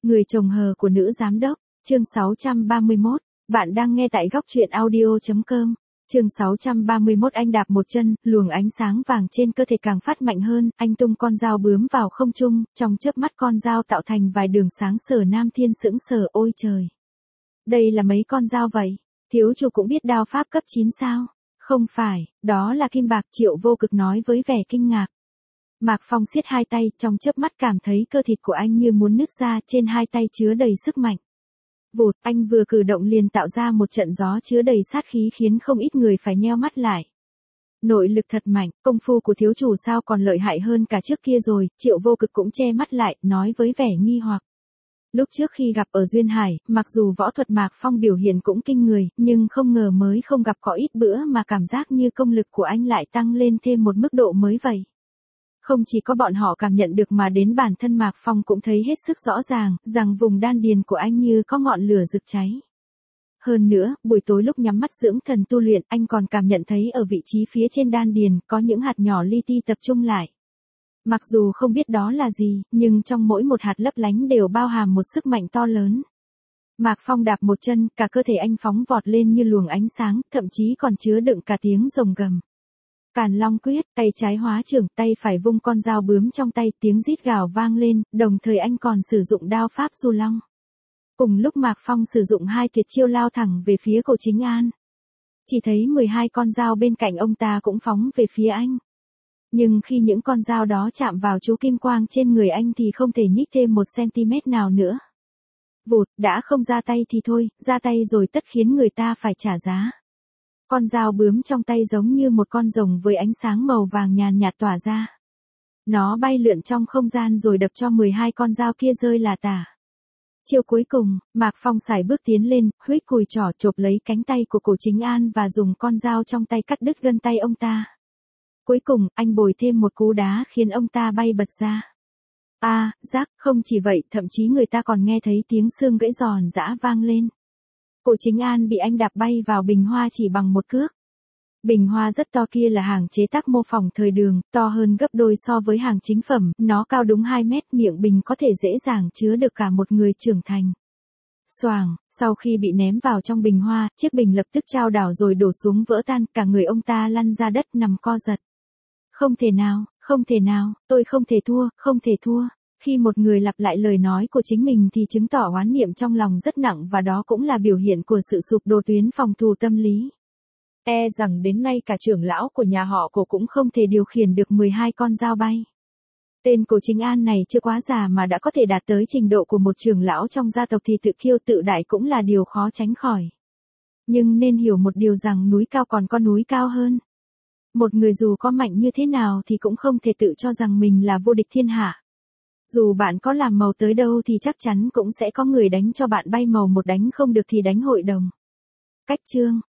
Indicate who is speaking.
Speaker 1: Người chồng hờ của nữ giám đốc, chương 631, bạn đang nghe tại góc truyện audio.com. Chương 631 anh đạp một chân, luồng ánh sáng vàng trên cơ thể càng phát mạnh hơn, anh tung con dao bướm vào không trung, trong chớp mắt con dao tạo thành vài đường sáng. Sở Nam Thiên sững sờ, ôi trời. Đây là mấy con dao vậy? Thiếu chủ cũng biết đao pháp cấp 9 sao? Không phải, đó là kim bạc. Triệu Vô Cực nói với vẻ kinh ngạc. Mạc Phong siết hai tay, trong chớp mắt cảm thấy cơ thịt của anh như muốn nứt ra, trên hai tay chứa đầy sức mạnh. Vụt, anh vừa cử động liền tạo ra một trận gió chứa đầy sát khí khiến không ít người phải nheo mắt lại. Nội lực thật mạnh, công phu của thiếu chủ sao còn lợi hại hơn cả trước kia rồi. Triệu Vô Cực cũng che mắt lại, nói với vẻ nghi hoặc. Lúc trước khi gặp ở Duyên Hải, mặc dù võ thuật Mạc Phong biểu hiện cũng kinh người, nhưng không ngờ mới không gặp có ít bữa mà cảm giác như công lực của anh lại tăng lên thêm một mức độ mới vậy. Không chỉ có bọn họ cảm nhận được mà đến bản thân Mạc Phong cũng thấy hết sức rõ ràng, rằng vùng đan điền của anh như có ngọn lửa rực cháy. Hơn nữa, buổi tối lúc nhắm mắt dưỡng thần tu luyện, anh còn cảm nhận thấy ở vị trí phía trên đan điền, có những hạt nhỏ li ti tập trung lại. Mặc dù không biết đó là gì, nhưng trong mỗi một hạt lấp lánh đều bao hàm một sức mạnh to lớn. Mạc Phong đạp một chân, cả cơ thể anh phóng vọt lên như luồng ánh sáng, thậm chí còn chứa đựng cả tiếng rồng gầm. Càn Long quyết, tay trái hóa trưởng, tay phải vung con dao bướm trong tay, tiếng rít gào vang lên, đồng thời anh còn sử dụng đao pháp Du Long. Cùng lúc Mạc Phong sử dụng hai tuyệt chiêu lao thẳng về phía Cổ Chính An. Chỉ thấy 12 con dao bên cạnh ông ta cũng phóng về phía anh. Nhưng khi những con dao đó chạm vào chú kim quang trên người anh thì không thể nhích thêm 1 cm nào nữa. Vụt, đã không ra tay thì thôi, ra tay rồi tất khiến người ta phải trả giá. Con dao bướm trong tay giống như một con rồng với ánh sáng màu vàng nhàn nhạt tỏa ra. Nó bay lượn trong không gian rồi đập cho 12 con dao kia rơi lả tả. Chiêu cuối cùng, Mạc Phong sải bước tiến lên, huých cùi trỏ chộp lấy cánh tay của Cổ Chính An và dùng con dao trong tay cắt đứt gân tay ông ta. Cuối cùng, anh bồi thêm một cú đá khiến ông ta bay bật ra. Rác, không chỉ vậy, thậm chí người ta còn nghe thấy tiếng xương gãy giòn giã vang lên. Cổ Chính An bị anh đạp bay vào bình hoa chỉ bằng một cước. Bình hoa rất to kia là hàng chế tác mô phỏng thời Đường, to hơn gấp đôi so với hàng chính phẩm, nó cao đúng 2 mét, miệng bình có thể dễ dàng chứa được cả một người trưởng thành. Xoàng, sau khi bị ném vào trong bình hoa, chiếc bình lập tức chao đảo rồi đổ xuống vỡ tan, cả người ông ta lăn ra đất nằm co giật. Không thể nào, tôi không thể thua, không thể thua. Khi một người lặp lại lời nói của chính mình thì chứng tỏ oán niệm trong lòng rất nặng và đó cũng là biểu hiện của sự sụp đổ tuyến phòng thủ tâm lý. Rằng đến nay cả trưởng lão của nhà họ Cổ cũng không thể điều khiển được 12 con dao bay. Tên Cổ Chính An này chưa quá già mà đã có thể đạt tới trình độ của một trưởng lão trong gia tộc thì tự kiêu tự đại cũng là điều khó tránh khỏi. Nhưng nên hiểu một điều rằng núi cao còn có núi cao hơn. Một người dù có mạnh như thế nào thì cũng không thể tự cho rằng mình là vô địch thiên hạ. Dù bạn có làm màu tới đâu thì chắc chắn cũng sẽ có người đánh cho bạn bay màu một, đánh không được thì đánh hội đồng. Cách chương,